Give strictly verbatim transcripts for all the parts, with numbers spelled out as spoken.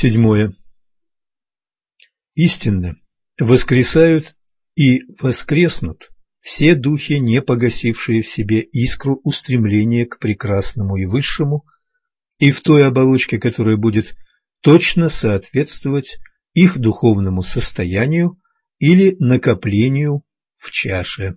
Седьмое. Истинно воскресают и воскреснут все духи, не погасившие в себе искру устремления к прекрасному и высшему, и в той оболочке, которая будет точно соответствовать их духовному состоянию или накоплению в чаше.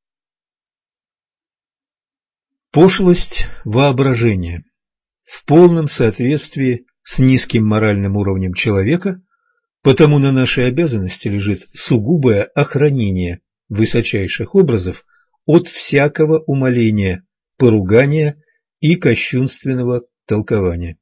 Пошлость воображения в полном соответствии с низким моральным уровнем человека, потому на нашей обязанности лежит сугубое охранение высочайших образов от всякого умаления, поругания и кощунственного толкования.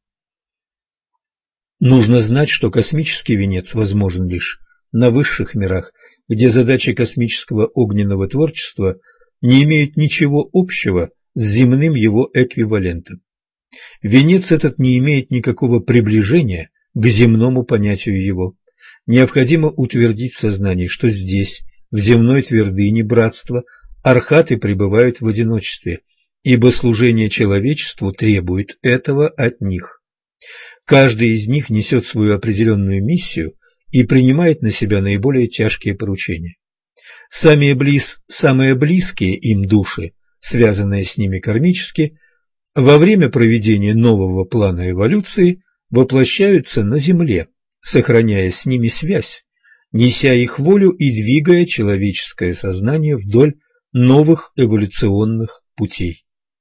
Нужно знать, что космический венец возможен лишь на высших мирах, где задачи космического огненного творчества не имеют ничего общего с земным его эквивалентом. Венец этот не имеет никакого приближения к земному понятию его. Необходимо утвердить в сознании, что здесь, в земной твердыне братства, архаты пребывают в одиночестве, ибо служение человечеству требует этого от них. Каждый из них несет свою определенную миссию и принимает на себя наиболее тяжкие поручения. Самые, близ, самые близкие им души, связанные с ними кармически, во время проведения нового плана эволюции воплощаются на Земле, сохраняя с ними связь, неся их волю и двигая человеческое сознание вдоль новых эволюционных путей.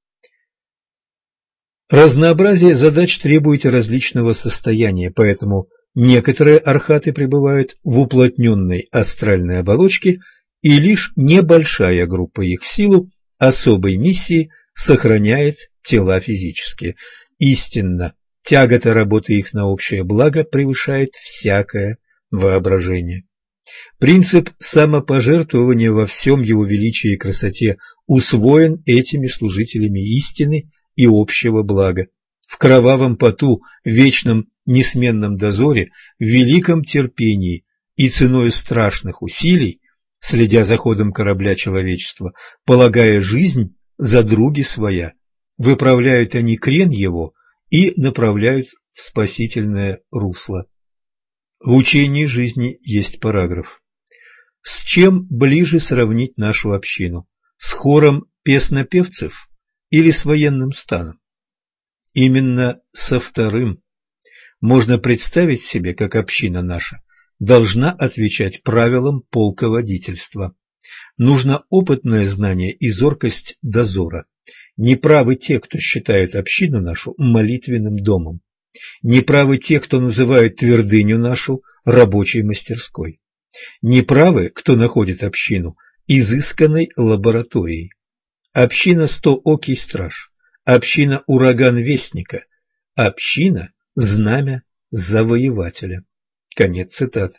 Разнообразие задач требует различного состояния, поэтому некоторые архаты пребывают в уплотненной астральной оболочке, и лишь небольшая группа их в силу особой миссии сохраняет тела физические. Истинно, тягота работы их на общее благо превышает всякое воображение. Принцип самопожертвования во всем его величии и красоте усвоен этими служителями истины и общего блага. В кровавом поту, в вечном несменном дозоре, в великом терпении и ценой страшных усилий, следя за ходом корабля человечества, полагая жизнь за други своя, выправляют они крен его и направляют в спасительное русло. В учении жизни есть параграф. С чем ближе сравнить нашу общину? С хором песнопевцев или с военным станом? Именно со вторым. Можно представить себе, как община наша должна отвечать правилам полководительства. Нужно опытное знание и зоркость дозора. Неправы те, кто считает общину нашу молитвенным домом. Неправы те, кто называет твердыню нашу рабочей мастерской. Неправы, кто находит общину изысканной лабораторией. Община стоокий страж, община ураган вестника, община знамя завоевателя. Конец цитаты.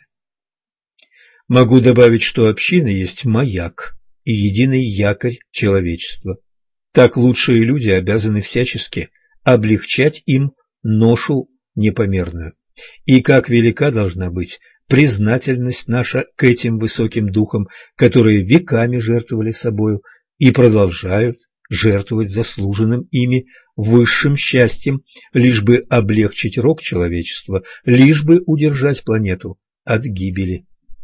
Могу добавить, что община есть маяк и единый якорь человечества. Так лучшие люди обязаны всячески облегчать им ношу непомерную. И как велика должна быть признательность наша к этим высоким духам, которые веками жертвовали собою и продолжают жертвовать заслуженным ими высшим счастьем, лишь бы облегчить рок человечества, лишь бы удержать планету от гибели.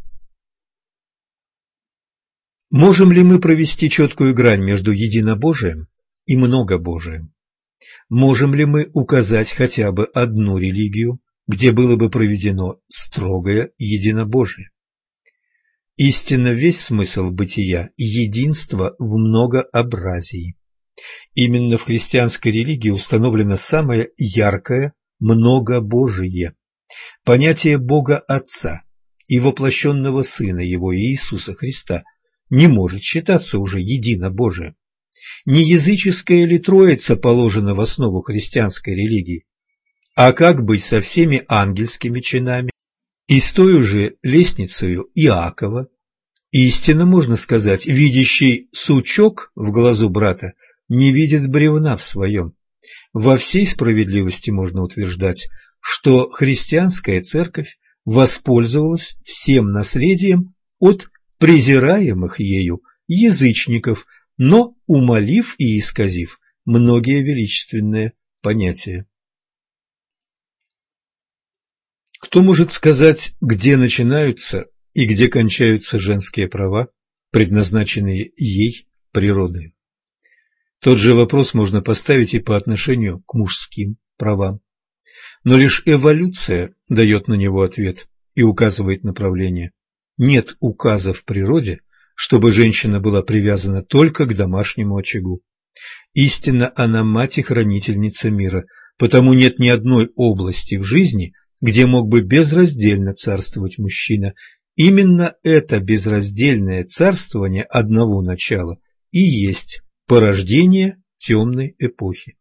Можем ли мы провести четкую грань между единобожием и многобожием? Можем ли мы указать хотя бы одну религию, где было бы проведено строгое единобожие? Истинно весь смысл бытия – единство в многообразии. Именно в христианской религии установлено самое яркое многобожие. Понятие Бога Отца и воплощенного Сына Его Иисуса Христа не может считаться уже единобожием. Не языческая ли Троица положена в основу христианской религии? А как быть со всеми ангельскими чинами и с той же лестницею Иакова? Истинно можно сказать, видящий сучок в глазу брата не видит бревна в своем. Во всей справедливости можно утверждать, что христианская церковь воспользовалась всем наследием от презираемых ею язычников, но умалив и исказив многие величественные понятия. Кто может сказать, где начинаются и где кончаются женские права, предназначенные ей природой? Тот же вопрос можно поставить и по отношению к мужским правам. Но лишь эволюция дает на него ответ и указывает направление. Нет указа в природе, чтобы женщина была привязана только к домашнему очагу. Истинно она мать и хранительница мира, потому нет ни одной области в жизни, где мог бы безраздельно царствовать мужчина. Именно это безраздельное царствование одного начала и есть порождение темной эпохи.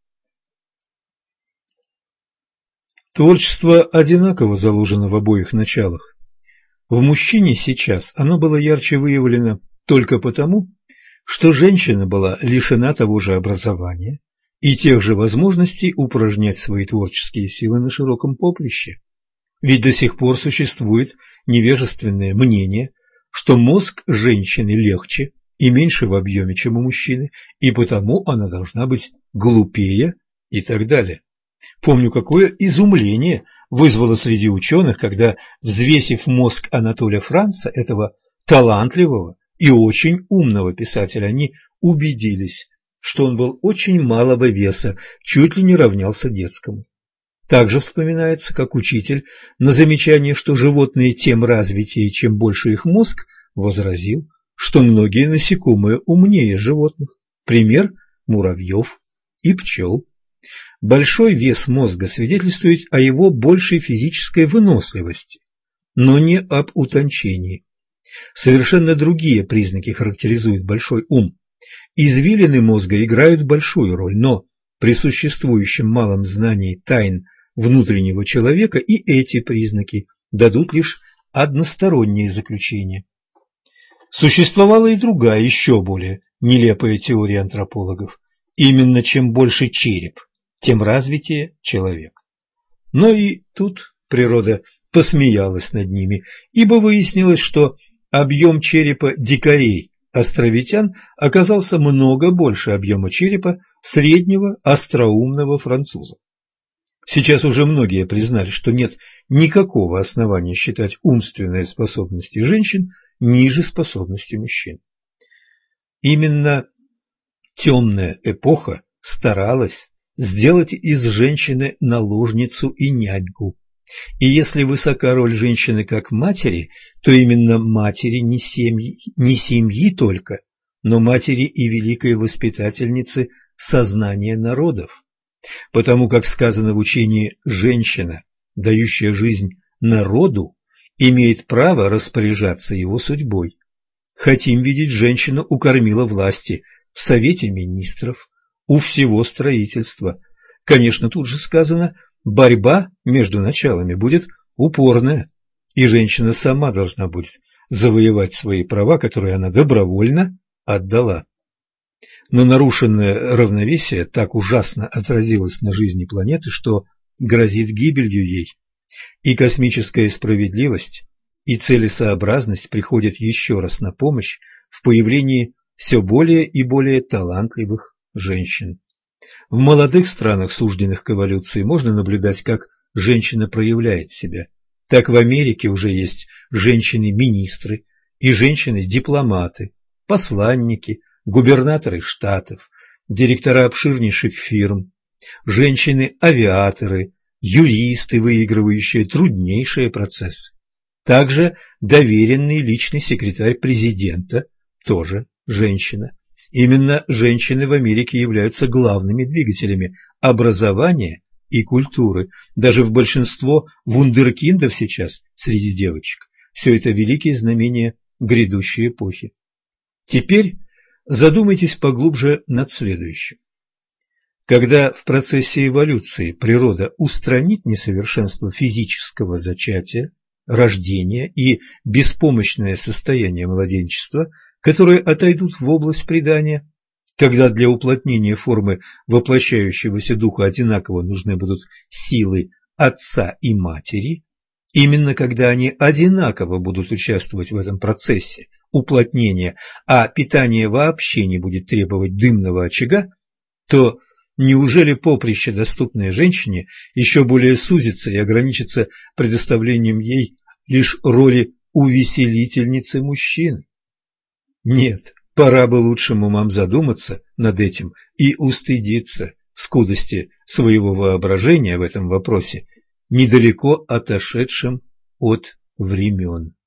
Творчество одинаково заложено в обоих началах. В мужчине сейчас оно было ярче выявлено только потому, что женщина была лишена того же образования и тех же возможностей упражнять свои творческие силы на широком поприще. Ведь до сих пор существует невежественное мнение, что мозг женщины легче и меньше в объеме, чем у мужчины, и потому она должна быть глупее и так далее. Помню, какое изумление вызвало среди ученых, когда, взвесив мозг Анатоля Франца, этого талантливого и очень умного писателя, они убедились, что он был очень малого веса, чуть ли не равнялся детскому. Также вспоминается, как учитель на замечание, что животные тем развитее, чем больше их мозг, возразил, что многие насекомые умнее животных. Пример – муравьев и пчел. Большой вес мозга свидетельствует о его большей физической выносливости, но не об утончении. Совершенно другие признаки характеризуют большой ум. Извилины мозга играют большую роль, но при существующем малом знании тайн внутреннего человека и эти признаки дадут лишь одностороннее заключение. Существовала и другая, еще более нелепая теория антропологов. Именно чем больше череп, тем развитее человек. Но и тут природа посмеялась над ними, ибо выяснилось, что объем черепа дикарей островитян оказался много больше объема черепа среднего остроумного француза. Сейчас уже многие признали, что нет никакого основания считать умственные способности женщин ниже способностей мужчин. Именно темная эпоха старалась сделать из женщины наложницу и няньку. И если высока роль женщины как матери, то именно матери не семьи, не семьи только, но матери и великой воспитательницы сознания народов. Потому как сказано в учении, женщина, дающая жизнь народу, имеет право распоряжаться его судьбой. Хотим видеть женщину у кормила власти, в Совете министров, у всего строительства. Конечно, тут же сказано, борьба между началами будет упорная, и женщина сама должна будет завоевать свои права, которые она добровольно отдала. Но нарушенное равновесие так ужасно отразилось на жизни планеты, что грозит гибелью ей. И космическая справедливость, и целесообразность приходят еще раз на помощь в появлении все более и более талантливых женщин. В молодых странах, сужденных к эволюции, можно наблюдать, как женщина проявляет себя. Так в Америке уже есть женщины-министры и женщины-дипломаты, посланники, губернаторы штатов, директора обширнейших фирм, женщины-авиаторы, юристы, выигрывающие труднейшие процессы. Также доверенный личный секретарь президента, тоже женщина. Именно женщины в Америке являются главными двигателями образования и культуры. Даже в большинство вундеркиндов сейчас среди девочек. Все это великие знамения грядущей эпохи. Теперь задумайтесь поглубже над следующим. Когда в процессе эволюции природа устранит несовершенство физического зачатия, рождения и беспомощное состояние младенчества, которые отойдут в область предания, когда для уплотнения формы воплощающегося духа одинаково нужны будут силы отца и матери, именно когда они одинаково будут участвовать в этом процессе уплотнения, а питание вообще не будет требовать дымного очага, то Неужели поприще, доступное женщине, еще более сузится и ограничится предоставлением ей лишь роли увеселительницы мужчины? Нет, пора бы лучшим умам задуматься над этим и устыдиться скудости своего воображения в этом вопросе, недалеко отошедшим от времен.